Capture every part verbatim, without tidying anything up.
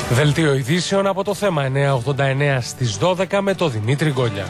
Δελτίο ειδήσεων από το θέμα εννιακόσια ογδόντα εννέα στις δώδεκα με το Δημήτρη Γκόλια.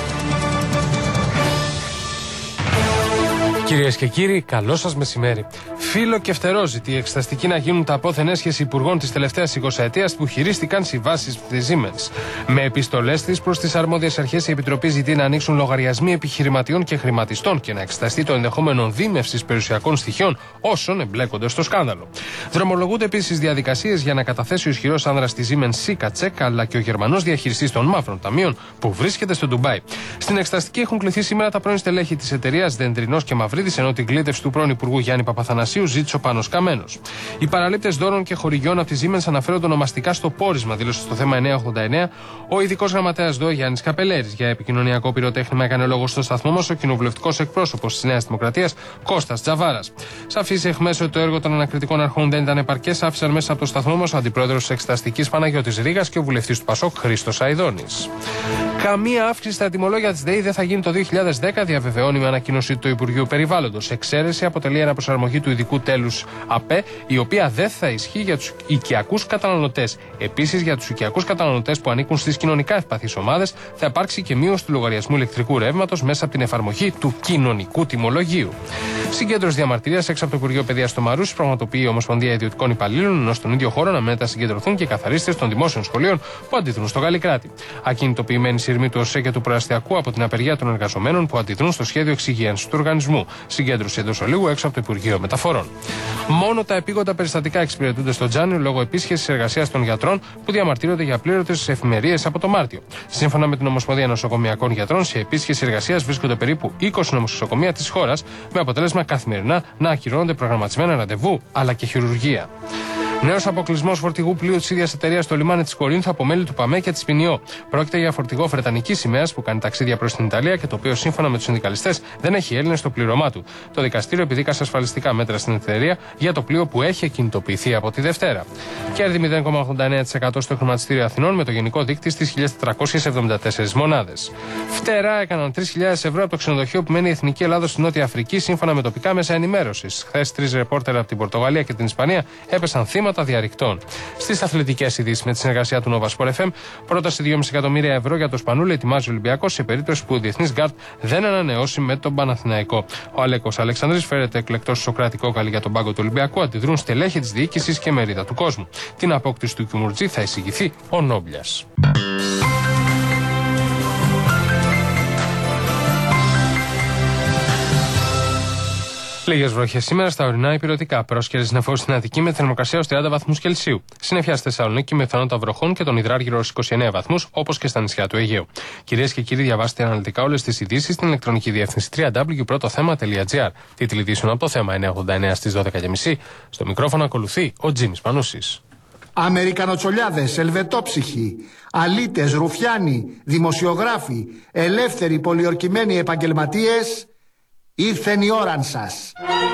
Κυρίες και κύριοι, καλό σας μεσημέρι. Φίλο και φτερό ζητεί η εξεταστική να γίνουν τα απόθεν έσχεση υπουργών της τελευταίας εικοσαετίας που χειρίστηκαν συμβάσεις της Siemens. Με επιστολές της προς τις αρμόδιες αρχές, η Επιτροπή ζητεί να ανοίξουν λογαριασμοί επιχειρηματιών και χρηματιστών και να εξεταστεί το ενδεχόμενο δίμευσης περιουσιακών στοιχείων όσων εμπλέκονται στο σκάνδαλο. Δρομολογούνται επίσης διαδικασίες για να καταθέσει ο ισχυρός άνδρας της Siemens Σίκα Τσέκ αλλά και ο Γερμανός διαχειριστής των μαύρων ταμείων που βρίσκεται στο Ντουμπάι. Στην εξεταστική έχουν κληθεί σήμερα τα πρώην στελέχη της εταιρείας Δεντρινός και Μαυρίδης, ενώ την κλήτευση του πρώην Υπουργού Γιάννη Παπαθανασίου ζήτησε ο Πάνος Καμένος. Οι παραλήπτες δώρων και χορηγιών από τη Siemens αναφέρονται ονομαστικά στο πόρισμα, δήλωσε στο θέμα εννιακόσια ογδόντα εννέα ο ειδικός γραμματέας ΔΟ Γιάννης Καπελέρης. Για επικοινωνιακό πυροτέχνημα έκανε λόγο στο σταθμό μας ο κοινοβουλευτικός εκπρόσωπος της Νέας Δημοκρατίας Κώστας Τζαβάρας. Σαφής εχμές ότι το έργο των ανακριτικών αρχών δεν ήταν επαρκές, άφησαν μέσα από το σταθμό μας ο αντιπρόεδρος της Εξεταστικής Παναγιώτης Ρήγας και ο βουλευτής του Πασόκ Χρήστος Αηδόνης. Καμία αύξηση στα τιμολόγια της ΔΕΗ δεν θα γίνει το δύο χιλιάδες δέκα, διαβεβαιώνει με ανακοίνωση του Υπουργείου Περιβάλλοντος. Εξαίρεση αποτελεί αναπροσαρμογή του ειδικού τέλους ΑΠΕ, η οποία δεν θα ισχύει για τους οικιακούς καταναλωτές. Επίσης, για τους οικιακούς καταναλωτές που ανήκουν στις κοινωνικά ευπαθείς ομάδες, θα υπάρξει και μείωση του λογαριασμού ηλεκτρικού ρεύματος μέσα από την εφαρμογή του κοινωνικού τιμολογίου. Συγκέντρωση διαμαρτυρίας έξω από το Υπουργείο Παιδείας στο Μαρούσι πραγματοποιεί η Ομοσπονδία Ιδιωτικών Υπαλλήλων, ενώ στον ίδιο χώρο αναμένεται να συγκεντρωθούν και οι καθαρίστες των δημόσιων σχολείων που αντιδρούν στο Γαλλικράτη. Ακινητοποιημένοι σειρμοί του ΟΣΕ και του Προαστιακού από την απεργία των εργαζομένων που αντιδρούν στο σχέδιο εξυγίανσης του οργανισμού. Συγκέντρωση εντός ολίγου έξω από το Υπουργείο Μεταφορών. Μόνο τα επίγοντα περιστατικά εξυπηρετούνται στο Τζάνιο λόγω επίσκεψης εργασίας των γιατρών που διαμαρτύρονται για πλήρωτες εφημερίες από το Μάρτιο. Σύμφωνα με την Ομοσπονδία Νοσοκομειακών Γιατρών, σε επίσκεψη εργασίας βρίσκονται περίπου είκοσι νοσοκομεία της χώρας, με αποτέλεσμα καθημερινά να ακυρώνονται προγραμματισμένα ραντεβού αλλά και χειρουργία. Νέος αποκλεισμός φορτηγού πλοίου της ίδιας εταιρείας στο λιμάνι της Κορίνθου από μέλη του ΠΑΜΕ και της ΠΙΝΙΟ. Πρόκειται για φορτηγό βρετανικής σημαίας που κάνει ταξίδια προς την Ιταλία και το οποίο σύμφωνα με τους συνδικαλιστές δεν έχει Έλληνες στο πλήρωμά του. Το δικαστήριο επιδίκασε ασφαλιστικά μέτρα στην εταιρεία για το πλοίο που έχει εκκινητοποιηθεί από τη Δευτέρα. Κέρδη μηδέν κόμμα ογδόντα εννέα τοις εκατό στο χρηματιστήριο Αθηνών με το γενικό δείκτη στις χίλιες τετρακόσιες εβδομήντα τέσσερις μονάδες. Φτερά έκαναν τρεις χιλιάδες ευρώ από το ξενοδοχείο που μένει η Εθνική Ελλάδος στη Νότια Αφρική σύμφωνα με τοπικά μέσα ενημέρωσης. Χθες τρεις ρεπόρτερ από την Πορτογαλία και την Ισπανία έπεσαν θύματα διαρρηκτών. Στις αθλητικές ειδήσεις, με τη συνεργασία του Nova Sport εφ εμ, πρόταση δυόμισι εκατομμύρια ευρώ για το Σπανούλη ετοιμάζει ο Ολυμπιακός σε περίπτωση που ο διεθνής γκάρτ δεν ανανεώσει με τον Παναθηναϊκό. Ο Αλέκος Αλεξανδρής φέρεται εκλεκτός στο Σοκράτη Κόκαλη για τον πάγκο του Ολυμπιακού, αντιδρούν στελέχη της διοίκησης και μερίδα του κόσμου. Την απόκτηση του Κιουμουρτζή θα εισηγηθεί ο Νόμπλιας. Λίγες βροχές σήμερα στα ορεινά υπηρετικά. Πρόσκαιρες νεφώσεις στην Αττική με θερμοκρασία ως τριάντα βαθμούς Κελσίου. Συννεφιά στη Θεσσαλονίκη με πιθανότητα βροχών και τον Ιδράργυρο ως είκοσι εννέα βαθμούς, όπως και στα νησιά του Αιγαίου. Κυρίες και κύριοι, διαβάστε αναλυτικά όλες τις ειδήσεις στην ηλεκτρονική διεύθυνση double-u double-u double-u τελεία πρώτο θέμα τελεία τζι άρ. Τίτλοι ειδήσεων από το θέμα εννιακόσια ογδόντα εννέα στις δώδεκα και μισή. Στο μικρόφωνο ακολουθεί ο Τζίμις Πανούσης. Αμερικανοτσολιάδες, ελβετόψυχοι, αλήτες, ρουφιάνοι, δημοσιογράφοι, ελεύθεροι πολιορκημένοι επαγγελματίες. Ήρθεν η ώρα σας.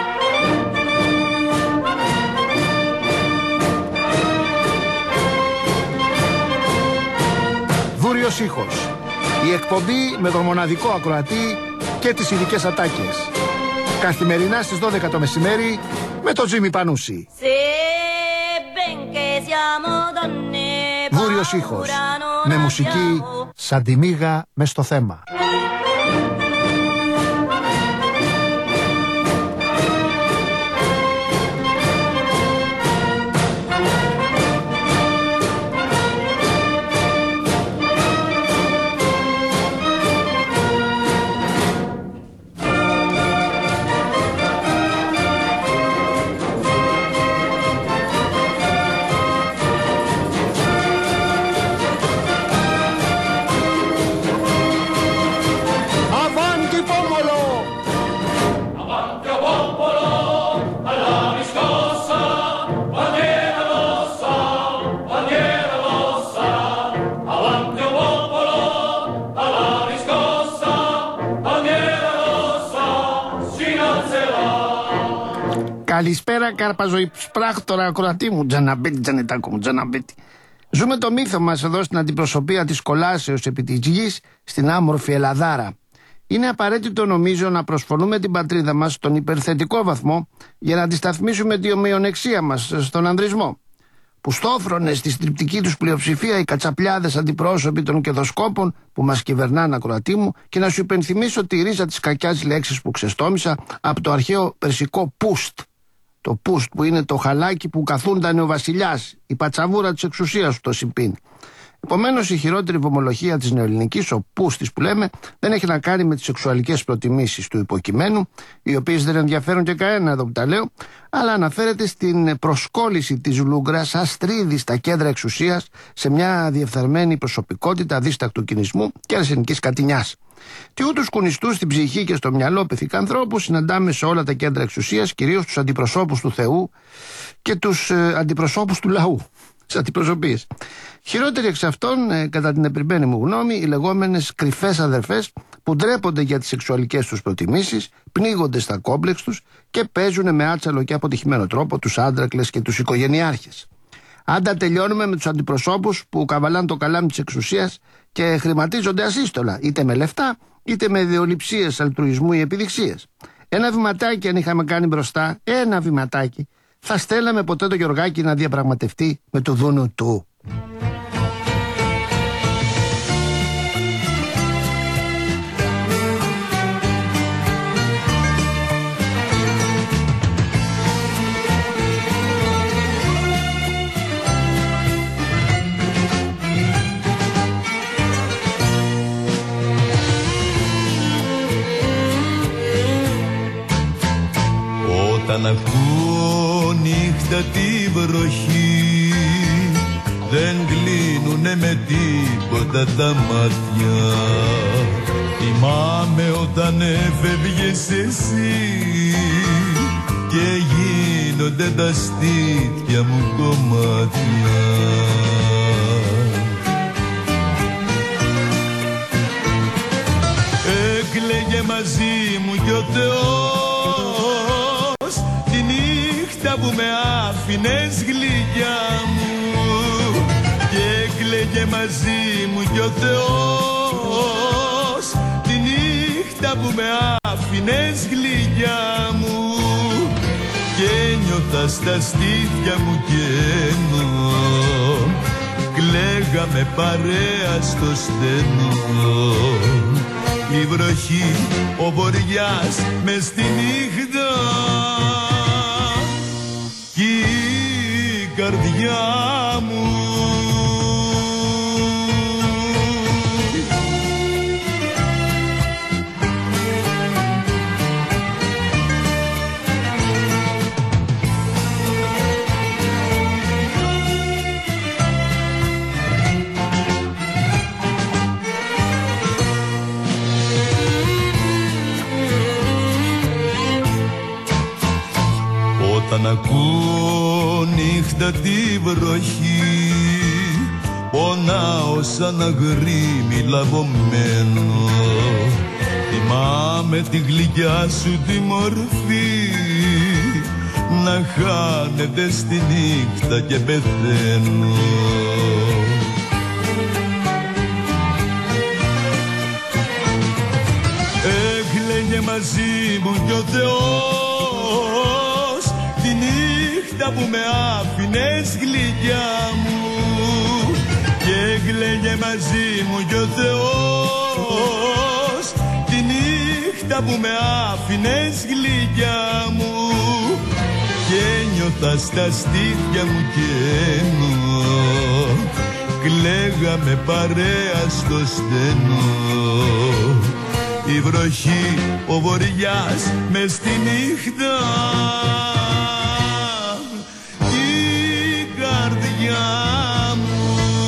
Βούριος ήχος. Η εκπομπή με τον μοναδικό ακροατή και τις ειδικές ατάκες. Καθημερινά στις δώδεκα το μεσημέρι με τον Τζίμι Πανούση. Βούριος ήχος. Με μουσική σαν τη μύγα μες στο θέμα. Καλησπέρα, καρπαζοϊππράχτορα ακροατή μου, Τζαναμπέτη, Τζανετάκο μου, Τζαναμπέτη. Ζούμε το μύθο μας εδώ στην αντιπροσωπεία της κολάσεως επί της γης, στην άμορφη Ελλαδάρα. Είναι απαραίτητο, νομίζω, να προσφωνούμε την πατρίδα μας στον υπερθετικό βαθμό για να αντισταθμίσουμε τη ομοιονεξία μας στον ανδρισμό. που στόφρονε στη στριπτική τους πλειοψηφία οι κατσαπλιάδες αντιπρόσωποι των κεδοσκόπων που μας κυβερνάνε, ακροατή μου, και να σου υπενθυμίσω τη ρίζα της κακιάς λέξης που ξεστόμησα από το αρχαίο περσικό πούστ. Το πούστ που είναι το χαλάκι που καθούνταν ο βασιλιάς, η πατσαβούρα της εξουσίας του, το συμπίν. Επομένως, η χειρότερη βομολογία της νεοελληνικής, ο πούστης που λέμε, δεν έχει να κάνει με τις σεξουαλικές προτιμήσεις του υποκειμένου, οι οποίες δεν ενδιαφέρουν και κανένα εδώ που τα λέω, αλλά αναφέρεται στην προσκόλληση της Λούγκρας αστρίδη στα κέντρα εξουσίας σε μια διεφθαρμένη προσωπικότητα δίστακτου κινησμού και αρσενικής κατηνιάς. Τι ούτους κουνιστούς στην ψυχή και στο μυαλό πεθηκανθρώπους συναντάμε σε όλα τα κέντρα εξουσίας, κυρίως τους αντιπροσώπους του Θεού και τους ε, αντιπροσώπους του λαού. Αντιπροσωπείες. Χειρότεροι εξ αυτών, ε, κατά την επριμένη μου γνώμη, οι λεγόμενες κρυφές αδερφές που ντρέπονται για τις σεξουαλικές τους προτιμήσεις, πνίγονται στα κόμπλεξ τους και παίζουν με άτσαλο και αποτυχημένο τρόπο τους άντρακλες και τους οικογενειάρχες. Άντα τελειώνουμε με τους αντιπροσώπους που καβαλάνε το καλάμι της εξουσίας και χρηματίζονται ασύστολα, είτε με λεφτά είτε με ιδεολειψίες αλτρουισμού ή επιδειξίες. Ένα βηματάκι αν είχαμε κάνει μπροστά, ένα βηματάκι, θα στέλναμε ποτέ το Γεωργάκη να διαπραγματευτεί με το δούνου του. Όταν ακούω νύχτα τη βροχή, δεν κλείνουνε με τίποτα τα μάτια. Θυμάμαι όταν έφευγες εσύ και γίνονται τα στήθια μου κομμάτια. Έκλαιγε μαζί μου κι ο Θεός που με άφηνες γλυκιά μου, και έκλαιγε μαζί μου κι ο Θεός τη νύχτα που με άφηνες γλυκιά μου, και νιώθα στα στήθια μου κενό, κλαίγαμε παρέα στο στενό. Η βροχή, ο βοριάς μες στη νύχτα κι η καρδιά μου. Όταν ακούω νύχτα τη βροχή, πονάω σαν αγρίμι λαβωμένο. Θυμάμαι τη γλυκιά σου τη μορφή να χάνεται στη νύχτα και πεθαίνω. Έκλαιγε μαζί μου κι ο Θεός τη νύχτα που με άφηνες γλυκιά μου, και έκλαιγε μαζί μου κι ο Θεός τη νύχτα που με άφηνες γλυκιά μου, και νιώθα στα στήθια μου κενό, κλαίγαμε παρέα στο στενό. Η βροχή, ο βοριάς μες στη νύχτα κι η καρδιά μου.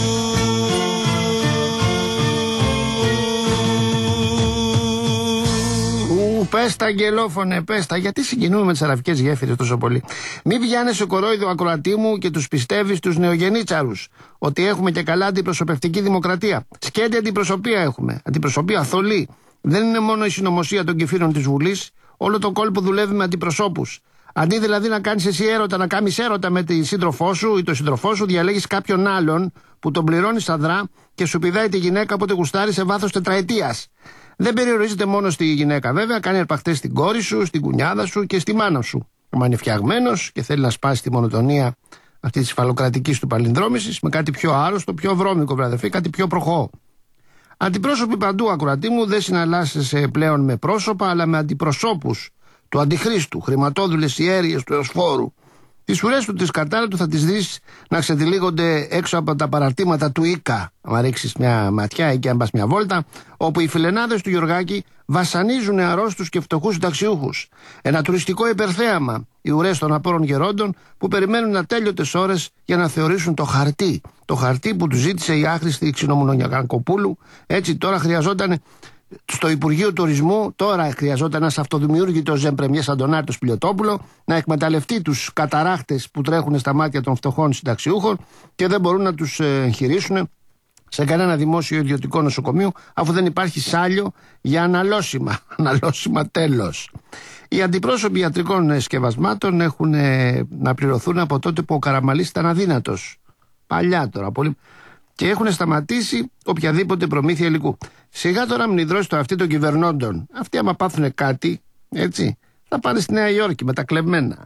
Ου, πες τα αγγελόφωνε, πες τα. Γιατί συγκινούμε με τις αραφικές γέφυρες τόσο πολύ? Μην πιάνεσαι κορόιδο, ακροατή μου, και τους πιστεύεις τους νεογεννίτσαρους ότι έχουμε και καλά αντιπροσωπευτική δημοκρατία. Σκέτη αντιπροσωπεία έχουμε, αντιπροσωπεία θολή. Δεν είναι μόνο η συνωμοσία των κεφύρων της Βουλής, όλο το κόλπο δουλεύει με αντιπροσώπους. Αντί δηλαδή να κάνεις εσύ έρωτα, να κάνεις έρωτα με τη σύντροφό σου ή τον σύντροφό σου, διαλέγεις κάποιον άλλον που τον πληρώνεις αδρά και σου πηδάει τη γυναίκα όποτε γουστάρει σε βάθος τετραετίας. Δεν περιορίζεται μόνο στη γυναίκα, βέβαια, κάνει αρπακτές στην κόρη σου, στην κουνιάδα σου και στη μάνα σου. Μα είναι φτιαγμένος και θέλει να σπάσει τη μονοτονία αυτή τη υφαλοκρατική του παλινδρόμησης, με κάτι πιο άρρωστο, πιο βρώμικο, βραδευτεί, κάτι πιο προχώ. Αντιπρόσωποι παντού, ακροατή μου, δεν συναλλάσσεσαι πλέον με πρόσωπα, αλλά με αντιπροσώπους του Αντιχρίστου, χρηματόδουλες ιέρειες του Εωσφόρου. Τις ουρές του, τις κατάρα του θα τις δεις να ξετυλίγονται έξω από τα παραρτήματα του Ίκα. Αν ρίξεις μια ματιά εκεί, αν πας μια βόλτα, όπου οι φιλενάδες του Γιωργάκη βασανίζουν αρρώστους και φτωχούς συνταξιούχους. Ένα τουριστικό υπερθέαμα, οι ουρές των απόρων γερόντων που περιμένουν ατέλειωτες ώρες για να θεωρήσουν το χαρτί. Το χαρτί που του ζήτησε η άχρηστη Ξινομουνογιακοπούλου. Έτσι τώρα χρειαζόταν. Στο Υπουργείο Τουρισμού τώρα χρειαζόταν ένας αυτοδημιούργητος ζεμπρεμιές Αντωνάρτος Πιλιοτόπουλο να εκμεταλλευτεί τους καταράχτες που τρέχουν στα μάτια των φτωχών συνταξιούχων και δεν μπορούν να τους εγχειρήσουν σε κανένα δημόσιο ιδιωτικό νοσοκομείο, αφού δεν υπάρχει σάλιο για αναλώσιμα. Αναλώσιμα τέλος. Οι αντιπρόσωποι ιατρικών σκευασμάτων έχουν να πληρωθούν από τότε που ο Καραμαλής ήταν αδύνατος. Παλιά τώρα, πολύ. Και έχουν σταματήσει οποιαδήποτε προμήθεια υλικού. Σιγά τώρα μην ιδρώσει το αυτί των κυβερνώντων. Αυτοί, άμα πάθουν κάτι, έτσι, θα πάνε στη Νέα Υόρκη με τα κλεμμένα.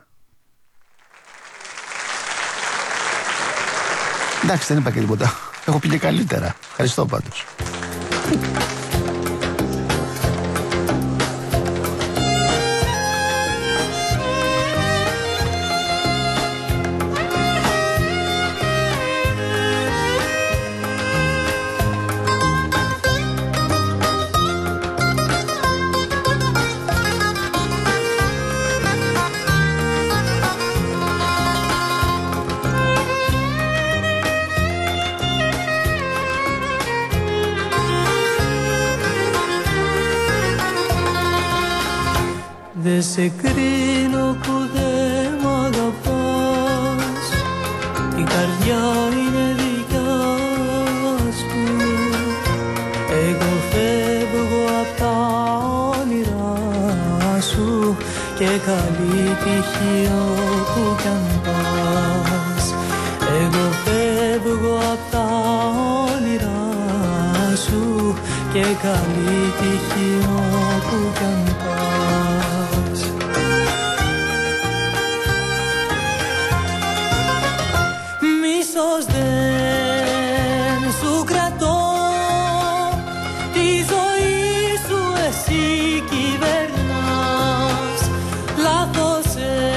Εντάξει, δεν είπα και τίποτα. Έχω πει και καλύτερα. Ευχαριστώ πάντως. Δε σε κρίνω που δεν μ' αγαπάς, η καρδιά είναι δικιά σου. Εγώ φεύγω απ' τα όνειρά σου και καλή τύχη όπου κι αν πας. Εγώ φεύγω απ' τα όνειρά σου και καλή τύχη όπου κι αν πας. Μίσος δεν σου κρατώ, τη ζωή σου εσύ κυβερνάς. Λάθος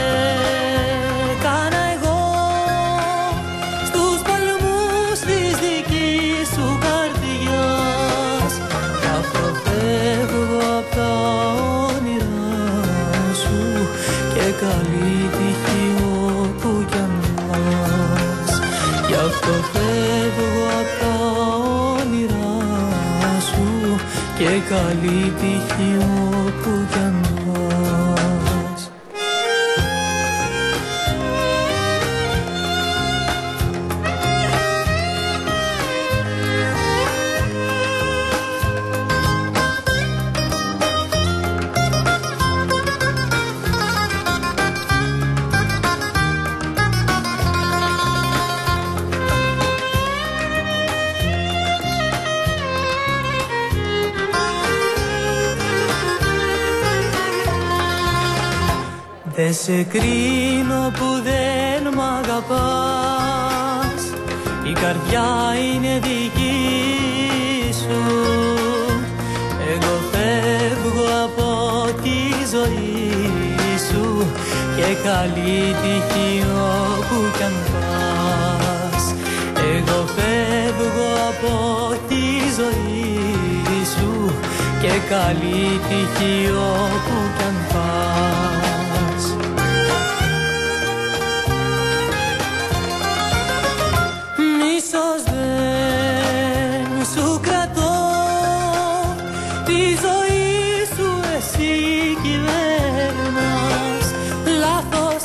έκανα εγώ στους παλμούς της δικής σου καρδιάς. Κι αυτό φεύγω απ' τα όνειρά σου και καλή τύχη όπου κι αν πας. Γι' αυτό φεύγω απ' τα όνειρά σου και καλή τύχη όπου κι αν πας. Δε σε κρίνω που δεν μ' αγαπάς, η καρδιά είναι δική σου. Εγώ φεύγω από τη ζωή σου και καλή τύχη όπου κι αν πας. Εγώ φεύγω από τη ζωή σου και καλή τύχη όπου κι αν πας. Μίσος δεν σου κρατώ, τη ζωή σου εσύ κυβέρνας. Λάθος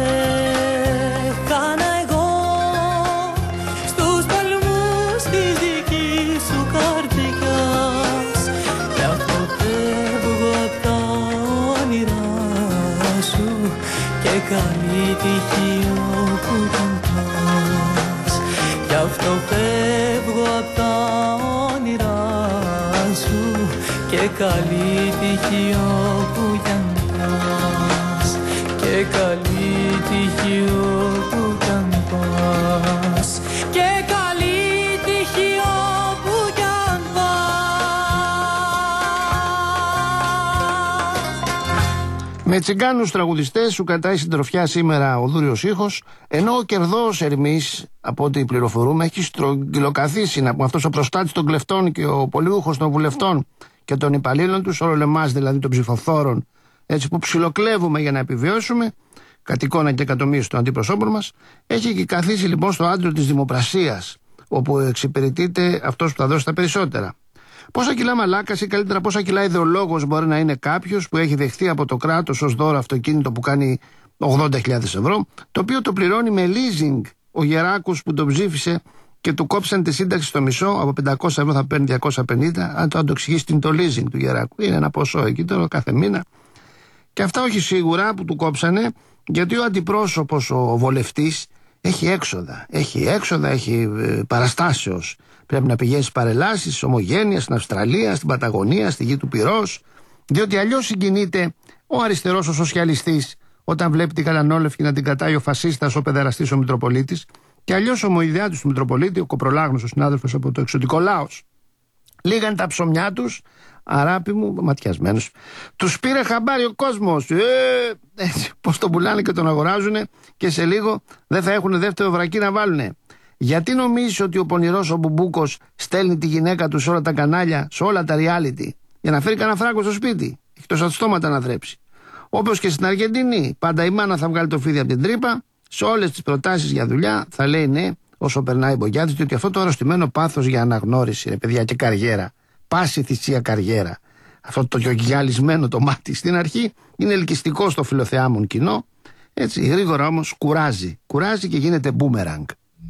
έκανα εγώ στους παλμούς της δικής σου καρδιάς. Κι αυτό φεύγω απ' τα όνειρά σου και καλή τύχη όπου κι αν πας. Γι' αυτό φεύγω απ' τα όνειρά σου και καλή τύχη όπου κι αν πας. Και καλή τύχη όπου κι αν πας. Με τσιγκάνους τραγουδιστές σου κρατάει συντροφιά σήμερα ο Δούριος Ήχος, ενώ ο Κερδός Ερμής, από ό,τι πληροφορούμε, έχει στρογγυλοκαθίσει να πούμε αυτός ο προστάτης των κλεφτών και ο πολιούχος των βουλευτών και των υπαλλήλων τους, όλο εμάς δηλαδή των ψηφοφόρων, έτσι που ψιλοκλέβουμε για να επιβιώσουμε, κατ' εικόνα και εκατομμύριες των αντιπροσώπων μας, έχει και καθίσει λοιπόν στο άντρο της δημοπρασίας, όπου εξυπηρετείται αυτός που θα δώσει τα περισσότερα. Πόσα κιλά μαλάκας ή καλύτερα πόσα κιλά ιδεολόγος μπορεί να είναι κάποιος που έχει δεχθεί από το κράτος ως δώρο αυτοκίνητο που κάνει ογδόντα χιλιάδες ευρώ, το οποίο το πληρώνει με leasing ο Γεράκος που τον ψήφισε και του κόψαν τη σύνταξη στο μισό, από πεντακόσια ευρώ θα παίρνει διακόσια πενήντα. Αν το, αν το εξηγήσει, την το leasing του Γεράκου. Είναι ένα ποσό εκεί τώρα κάθε μήνα. Και αυτά όχι σίγουρα που του κόψανε, γιατί ο αντιπρόσωπος, ο βολευτής, έχει έξοδα. Έχει έξοδα, έχει ε, παραστάσεως. Πρέπει να πηγαίνει στις παρελάσεις, Ομογένεια, στην Αυστραλία, στην Παταγωνία, στη γη του Πυρός. Διότι αλλιώς συγκινείται ο αριστερός, ο σοσιαλιστής, όταν βλέπει την Καλανόλευκη να την κρατάει ο φασίστας, ο παιδεραστής, ο Μητροπολίτης. Και αλλιώς ο ομοειδεάτης του Μητροπολίτη, ο Κοπρολάγνος, ο συνάδελφος από το εξωτικό λάος. Λίγαν τα ψωμιά τους, αράπη μου, ματιασμένος. Τους πήρε χαμπάρι ο κόσμος. Ε, έτσι, πώς τον πουλάνε και τον αγοράζουνε, και σε λίγο δεν θα έχουν δεύτερο βρακί να βάλουνε. Γιατί νομίζεις ότι ο πονηρός ο Μπουμπούκος στέλνει τη γυναίκα του σε όλα τα κανάλια, σε όλα τα reality, για να φέρει κανένα φράγκο στο σπίτι? Έχει τόσα στόματα να θρέψει. Όπως και στην Αργεντινή, πάντα η μάνα θα βγάλει το φίδι από την τρύπα, σε όλες τις προτάσεις για δουλειά θα λέει ναι όσο περνάει η μπογιά της, διότι αυτό το αρρωστημένο πάθος για αναγνώριση, ρε παιδιά, και καριέρα, πάση θυσία καριέρα, αυτό το γυαλισμένο το μάτι στην αρχή είναι ελκυστικό στο φιλοθεάμον κοινό, έτσι γρήγορα όμως κουράζει, κουράζει και γίνεται boomerang.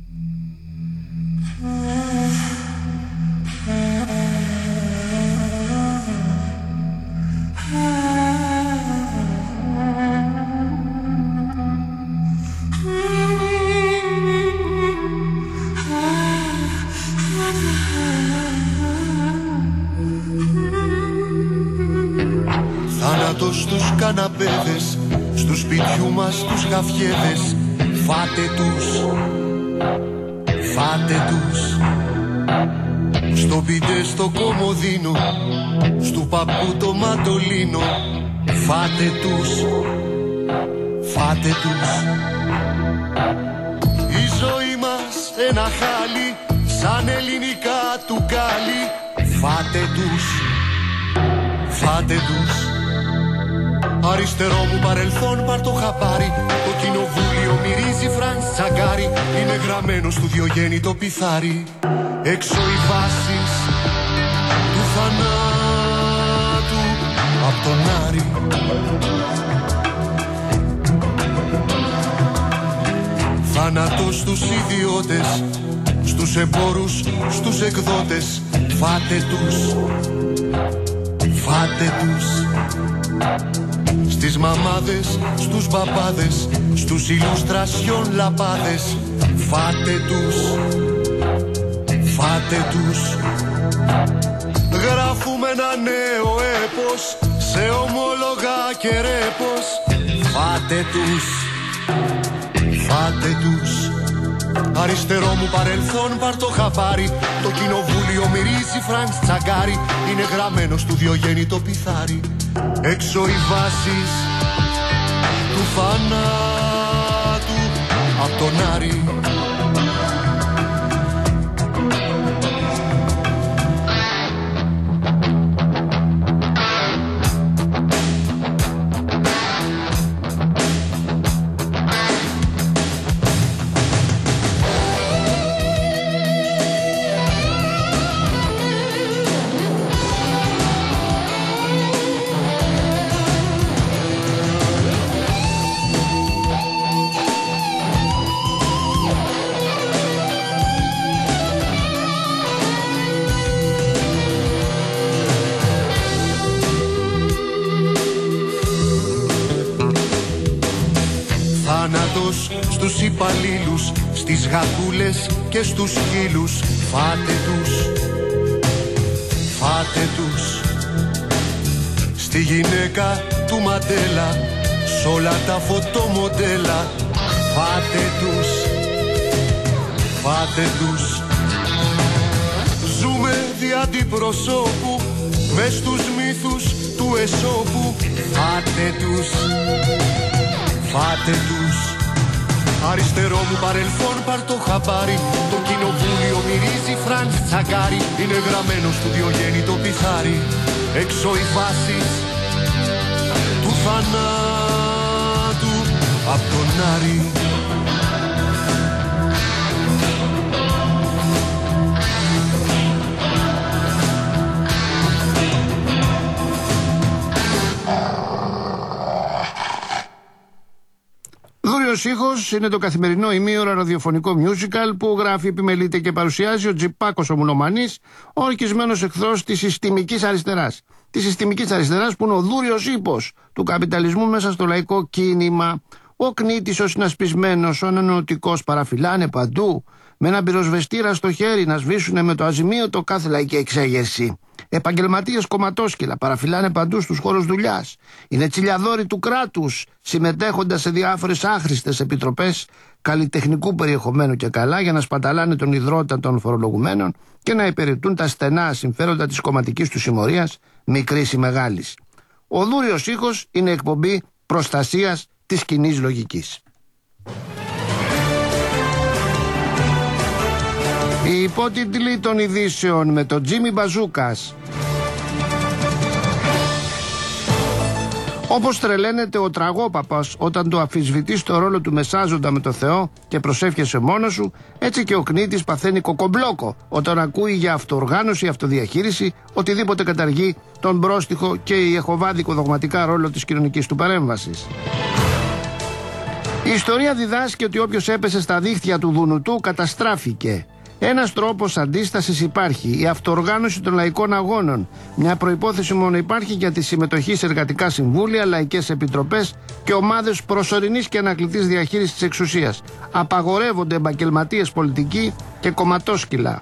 Θάνατος στους καναπέδες, στους σπιτιού μας τους γαφιέδες. Φάτε τους, φάτε τους. Στο πιτέ στο κομμωδίνο, στου παππού το μαντολίνο. Φάτε τους, φάτε τους. Η ζωή μας ένα χάλι, σαν ελληνικά του γκάλι. Φάτε τους, φάτε τους. Αριστερό μου παρελθόν πάρ' το χαπάρι, το κοινοβούλιο μυρίζει Φρανς Τσαγκάρι. Είναι γραμμένο στο Διογέννη το πιθάρι. Έξω οι βάσεις του θανάτου απ' τον Άρη. Θάνατος στους ιδιώτες, στους εμπόρους, στους εκδότες. Φάτε τους, φάτε τους. Στις μαμάδες, στους μπαμπάδες, στους ηλουστρασιόν λαπάδες. Φάτε τους, φάτε τους. Γράφουμε ένα νέο έπος, σε ομόλογα και ρέπος. Φάτε τους, φάτε τους. Αριστερό μου παρελθόν πάρ' το χαπάρι, το κοινοβούλιο μυρίζει Φρανς Τσαγκάρι. Είναι γραμμένο στο Διογέννη το πιθάρι. Έξω οι βάσεις του θανάτου απ' τον Άρη. Θάνατος στους υπαλλήλους, στις γατούλες και στους σκύλους. Φάτε τους, φάτε τους. Στη γυναίκα του Μαντέλα, σ' όλα τα φωτομοντέλα. Φάτε τους, φάτε τους. Ζούμε δι' αντιπροσώπου, μες στους μύθους του Εσώπου. Φάτε τους, φάτε τους. Αριστερό μου παρελθόν πάρ' το χαμπάρι. Το κοινοβούλιο μυρίζει Φραντ Τσαγκάρι. Είναι γραμμένο στο Διογέννη το πιθάρι. Έξω οι βάσεις του θανάτου απ' τον Άρη. Δούριος ήχος είναι το καθημερινό ημίωρο ραδιοφωνικό musical που γράφει, επιμελείται και παρουσιάζει ο Τζιπάκος ο Μουνομανής, ο ορκισμένος εχθρός της συστημικής αριστεράς. Της συστημικής αριστεράς που είναι ο δούριος ύπος του καπιταλισμού μέσα στο λαϊκό κίνημα. Ο κνήτης, ο συνασπισμένος, ο ανανεωτικός παραφυλάνε παντού, με ένα πυροσβεστήρα στο χέρι να σβήσουνε με το αζημίωτο κάθε λαϊκή εξέγερση. Επαγγελματίες κομματόσκυλα παραφυλάνε παντού στους χώρους δουλειάς. Είναι τσιλιαδόροι του κράτους, συμμετέχοντας σε διάφορες άχρηστες επιτροπές καλλιτεχνικού περιεχομένου και καλά, για να σπαταλάνε τον ιδρώτα των φορολογουμένων και να υπηρετούν τα στενά συμφέροντα της κομματικής του συμμορίας, μικρής ή μεγάλης. Ο δούριος ήχος είναι εκπομπή προστασίας της κοινής λογικής. Οι υπότιτλοι των ειδήσεων με τον Τζίμι Μπαζούκας. Όπως τρελαίνεται ο τραγόπαπας όταν το αμφισβητείς το ρόλο του μεσάζοντα με το Θεό και προσεύχεσαι μόνος σου, έτσι και ο κνήτης παθαίνει κοκομπλόκο όταν ακούει για αυτοοργάνωση, αυτοδιαχείριση, οτιδήποτε καταργεί τον πρόστιχο και ιεχωβάδικο δογματικά ρόλο της κοινωνικής του παρέμβασης. Η ιστορία διδάσκει ότι όποιος έπεσε στα δίχτυα του Δουνουτού καταστράφηκε. Ένας τρόπος αντίστασης υπάρχει, η αυτοοργάνωση των λαϊκών αγώνων. Μια προϋπόθεση μόνο υπάρχει για τη συμμετοχή σε εργατικά συμβούλια, λαϊκές επιτροπές και ομάδες προσωρινής και ανακλητής διαχείρισης της εξουσίας. Απαγορεύονται επαγγελματίες πολιτικοί και κομματόσκυλα.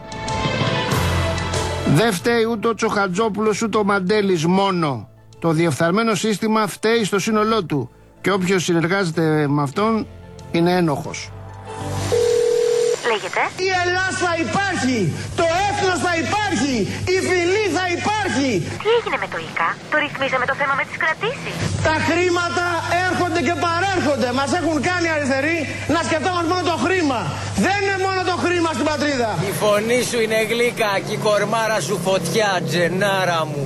Δεν φταίει ούτε ο Τσοχατζόπουλος ούτε ο Μαντέλης μόνο. Το διεφθαρμένο σύστημα φταίει στο σύνολό του και όποιος συνεργάζεται με αυτόν είναι ένοχος. Λέγεται. Η Ελλάδα θα υπάρχει, το έθνος θα υπάρχει, η φυλή θα υπάρχει. Τι έγινε με το ΙΚΑ, το ρυθμίσαμε το θέμα με τις κρατήσεις. Τα χρήματα έρχονται και παρέρχονται. Μας έχουν κάνει αριστεροί να σκεφτόμαστε μόνο το χρήμα. Δεν είναι μόνο το χρήμα στην πατρίδα. Η φωνή σου είναι γλύκα και η κορμάρα σου φωτιά, τζενάρα μου.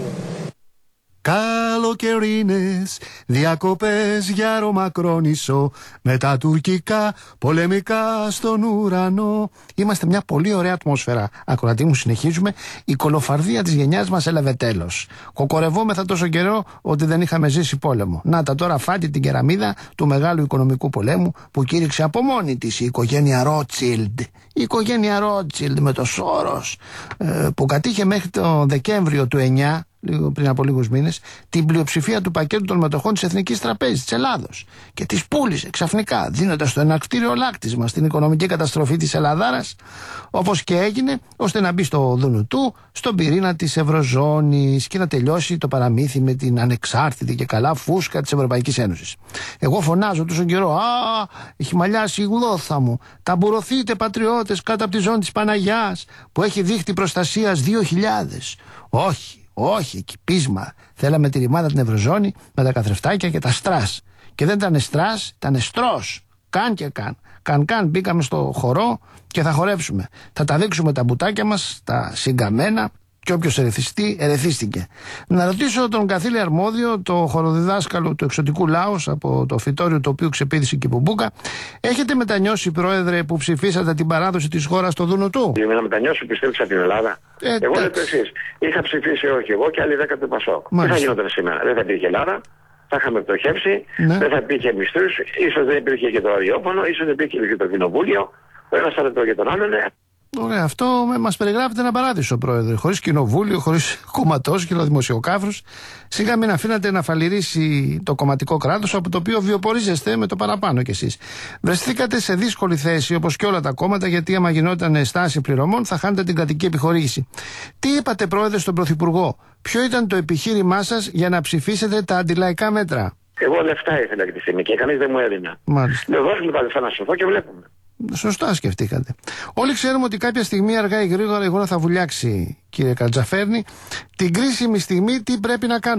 Καλοκαιρίνες διακοπές για Ρωμακρόνησο, με τα τουρκικά πολεμικά στον ουρανό. Είμαστε μια πολύ ωραία ατμόσφαιρα. Ακροατή μου, συνεχίζουμε. Η κολοφαρδία της γενιάς μας έλαβε τέλος. Κοκορευόμεθα τόσο καιρό ότι δεν είχαμε ζήσει πόλεμο. Να τα τώρα φάτε την κεραμίδα του μεγάλου οικονομικού πολέμου που κήρυξε από μόνη της η οικογένεια Ρότσιλντ. Η οικογένεια Ρότσιλντ με το Σόρος, που κατήχε μέχρι το Δεκέμβριο του εννιά, λίγο πριν από λίγους μήνες, την πλειοψηφία του πακέτου των μετοχών της Εθνικής Τραπέζης της Ελλάδος και τις πούλησε ξαφνικά, δίνοντας το εναρκτήριο λάκτισμα στην οικονομική καταστροφή της Ελλαδάρας, όπως και έγινε, ώστε να μπει στο Δουνουτού, στον πυρήνα της Ευρωζώνης και να τελειώσει το παραμύθι με την ανεξάρτητη και καλά φούσκα της Ευρωπαϊκής Ένωσης. Εγώ φωνάζω τόσο καιρό, α, έχει μαλλιάσει η γλώθα μου. Ταμπουρωθείτε πατριώτες κάτω από τη ζώνη της Παναγιάς που έχει δίχτυ προστασίας δύο χιλιάδες. Όχι. Όχι, εκεί πείσμα. Θέλαμε τη ρημάδα την Ευρωζώνη με τα καθρεφτάκια και τα στρας. Και δεν ήταν στρας, ήταν στρος. Καν και καν. Καν καν μπήκαμε στο χορό και θα χορέψουμε. Θα τα δείξουμε τα μπουτάκια μας, τα συγκαμμένα, και όποιος ερεθιστεί, ερεθίστηκε. Να ρωτήσω τον καθήλιο αρμόδιο, το χοροδιδάσκαλο του εξωτικού λάους από το φυτόριο το οποίο ξεπήδησε η Κιπουμπούκα. Έχετε μετανιώσει, πρόεδρε, που ψηφίσατε την παράδοση της χώρας στο Δουνουτού? Για να μετανιώσω που στήριξα την Ελλάδα. Ε, εγώ λέω το εξής. Είχα ψηφίσει όχι εγώ και άλλοι δέκα του Πασόκ. Τι θα γινόταν σήμερα? Δεν θα υπήρχε Ελλάδα, θα είχαμε πτωχεύσει, ναι. Δεν θα υπήρχε μισθούς, ίσως δεν υπήρχε και το ραδιόφωνο, ίσως δεν υπήρχε και το κοινοβούλιο. Ο ένας θα ρωτώ για τον άλλον. Ναι. Ωραία, αυτό μας περιγράφεται ένα παράδεισο, πρόεδρε. Χωρίς κοινοβούλιο, χωρίς κομματόσκυλο, δημοσιοκάφρους. Σιγά μην αφήνατε να φαλυρίσει το κομματικό κράτος, από το οποίο βιοπορίζεστε με το παραπάνω κι εσείς. Βρεθήκατε σε δύσκολη θέση, όπως και όλα τα κόμματα, γιατί άμα γινόταν στάση πληρωμών θα χάνετε την κρατική επιχορήγηση. Τι είπατε, πρόεδρε, στον Πρωθυπουργό? Ποιο ήταν το επιχείρημά σας για να ψηφίσετε τα αντιλαϊκά μέτρα? Εγώ λεφτά ήθελα και τη στιγμή και κανείς δεν μου έδινε. Μάλιστα. Με δώσουμε τα λεφτά να σωθώ και βλέπουμε. Σωστά σκεφτήκατε. Όλοι ξέρουμε ότι κάποια στιγμή, αργά ή γρήγορα, η χώρα θα βουλιάξει, κύριε Κατζαφέρνη. Την κρίσιμη στιγμή τι πρέπει να κάνουμε?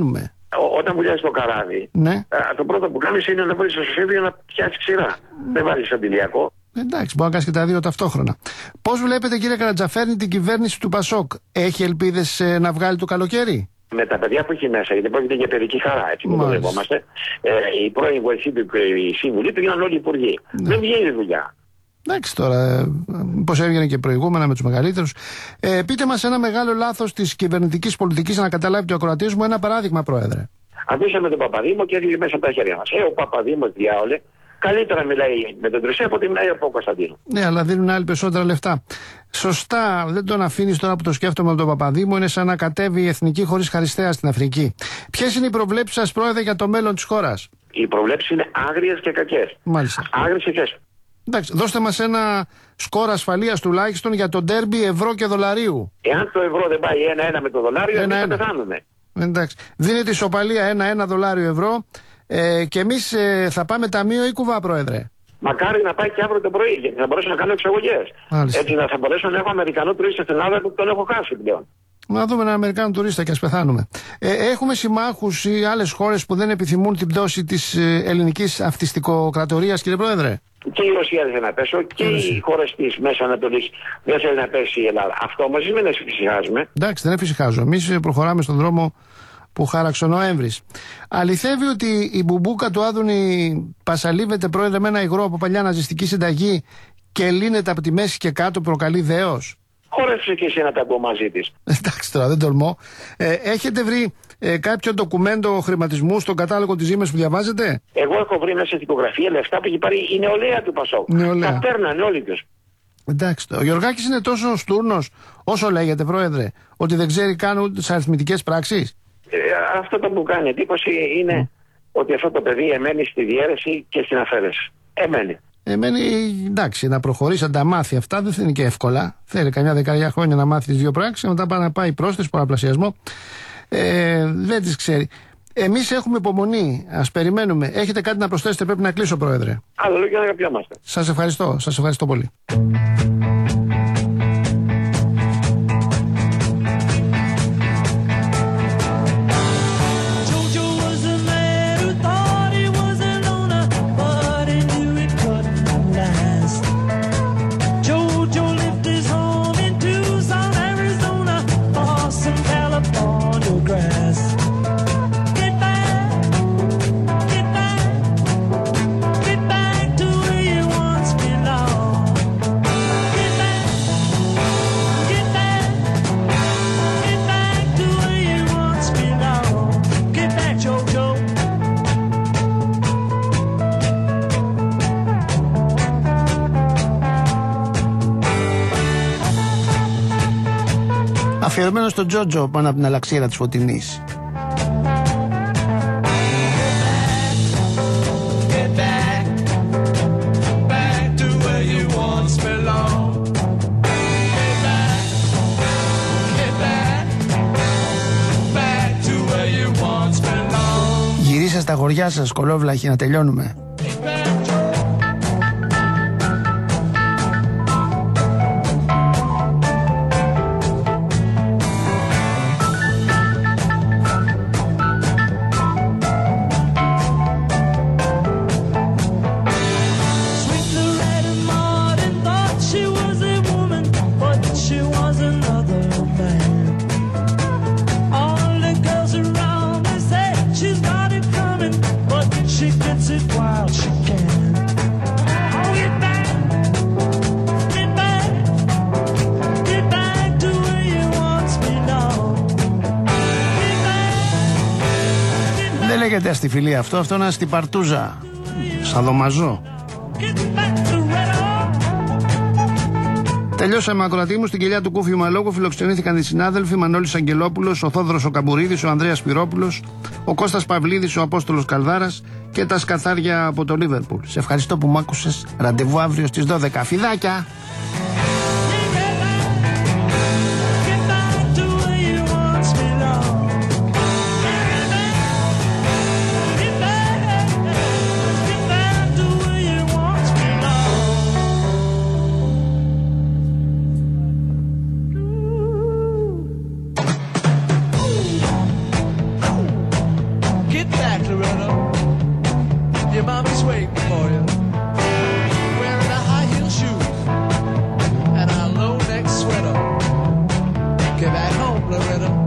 Ό, όταν βουλιάζει το καράβι, ναι. α, το πρώτο που κάνεις είναι να βρεις το σωσίδι για να πιάσει ξηρά. Δεν βάζεις αντιλιακό. Εντάξει, μπορεί να κάνει και τα δύο ταυτόχρονα. Πώς βλέπετε, κύριε Καρατζαφέρνη, την κυβέρνηση του Πασόκ? Έχει ελπίδες ε, να βγάλει το καλοκαίρι? Με τα παιδιά που έχει μέσα, γιατί πρόκειται για παιδική χαρά, έτσι μην το λεβόμαστε. Ε, οι πρώην βοηθοί του και οι σύμβουλοι του γίνανε όλοι υπουργοί. Ναι. Δεν βγαίνει η δουλειά. Εντάξει τώρα, πώς έβγαινε και προηγούμενα με τους μεγαλύτερους. Ε, πείτε μας ένα μεγάλο λάθος της κυβερνητικής πολιτικής να καταλάβει το ακροατής μου, ένα παράδειγμα, Πρόεδρε. Αφήσαμε τον Παπαδήμο και έρχεται μέσα από τα χέρια μας. Ε, ο Παπαδήμος, διάολε, καλύτερα μιλάει με τον Τρισέ από ότι μιλάει από τον Κωνσταντίνο. Ναι, αλλά δίνουν άλλοι περισσότερα λεφτά. Σωστά, δεν τον αφήνει τώρα που το σκέφτομαι από τον Παπαδήμο. Είναι σαν να κατέβει η εθνική χωρίς χαριστέα στην Αφρική. Ποιες είναι οι προβλέψεις σας, Πρόεδρε, για το μέλλον της χώρας? Οι προβλέψεις είναι άγριες και κακές. Μάλιστα. Άγριες και κακές. Εντάξει, δώστε μας ένα σκορ ασφαλείας τουλάχιστον για το ντέρμπι ευρώ και δολαρίου. Εάν το ευρώ δεν πάει ένα-ένα με το δολάριο, εμείς θα πεθάνουμε. Εντάξει. Δίνεται ισοπαλία ένα-ένα δολάριο ευρώ ε, και εμείς ε, θα πάμε ταμείο ή κουβά, Πρόεδρε? Μακάρι να πάει και αύριο το πρωί, γιατί θα μπορέσω να κάνω εξαγωγές. Έτσι να θα μπορέσω να έχω Αμερικανό τουρίστα στην Ελλάδα που τον έχω χάσει πλέον. Να δούμε έναν Αμερικάνο τουρίστα και ας πεθάνουμε. Ε, έχουμε συμμάχους ή άλλες χώρες που δεν επιθυμούν την πτώση της ε, ελληνικής αυτιστικοκρατορίας, κύριε Πρόεδρε? Και η Ρωσία δεν θέλει να πέσω και οι χώρες της Μέσης Ανατολής δεν θέλει να πέσει η Ελλάδα. Αυτό όμως δεν εφησυχάζουμε. Εντάξει, δεν εφησυχάζω. Εμείς προχωράμε στον δρόμο που χάραξε ο Νοέμβρης. Αληθεύει ότι η μπουμπούκα του Άδωνη πασαλίβεται, Πρόεδρε, με ένα υγρό από παλιά ναζιστική συνταγή και λύνεται από τη μέση και κάτω, προκαλεί δέος? Χόρεψε και εσύ να τα πω μαζί της. Εντάξει τώρα, δεν τολμώ. Ε, έχετε βρει ε, κάποιο ντοκουμέντο χρηματισμού στον κατάλογο της Siemens που διαβάζετε? Εγώ έχω βρει μέσα στην δικογραφία λεφτά που έχει πάρει η νεολαία του Πασόκ. Τα παίρνανε όλοι τους. Εντάξει, ο Γιωργάκης είναι τόσο στούρνος όσο λέγεται, Πρόεδρε, ότι δεν ξέρει καν ούτε τις αριθμητικές πράξεις? Ε, αυτό το που κάνει εντύπωση είναι mm. ότι αυτό το παιδί εμένει στη διαίρεση και στην αφαίρεση. Εμένει. Εμένει, εντάξει, να προχωρήσει, να τα μάθει αυτά δεν είναι και εύκολα. Θέλει καμιά δεκαετία χρόνια να μάθει τις δύο πράξεις, μετά πάει να πάει πρόσθεση, πολλαπλασιασμό. Ε, δεν τις ξέρει. Εμείς έχουμε υπομονή, ας περιμένουμε. Έχετε κάτι να προσθέσετε? Πρέπει να κλείσω, Πρόεδρε. Άλλο λόγια να αγαπιόμαστε. Σας ευχαριστώ, σας ευχαριστώ πολύ. Αφιερωμένο στον Τζότζο πάνω από την αλαξίρα της Φωτεινής. Γυρίστε στα χωριά σας, κολόβλαχοι, να τελειώνουμε. Δεν λέγεται αστιφιλία αυτό, αυτό είναι αστιπαρτούζα. Σαδομαζό. Τελειώσαμε, ακροατή μου. Στην κοιλιά του Κούφιου Μαλόγου φιλοξενήθηκαν οι συνάδελφοι Μανώλης Αγγελόπουλος, ο Θόδωρος ο Καμπουρίδης, ο Ανδρέας Σπυρόπουλος, ο Κώστας Παυλίδης, ο Απόστολος Καλδάρας και τα σκαθάρια από το Λίβερπουλ. Σε ευχαριστώ που μ' άκουσες. Ραντεβού αύριο στις δώδεκα. Φιδάκια! Loretta. Your mommy's waiting for you, wearing a high heel shoes and a low neck sweater. Get back home, Loretta.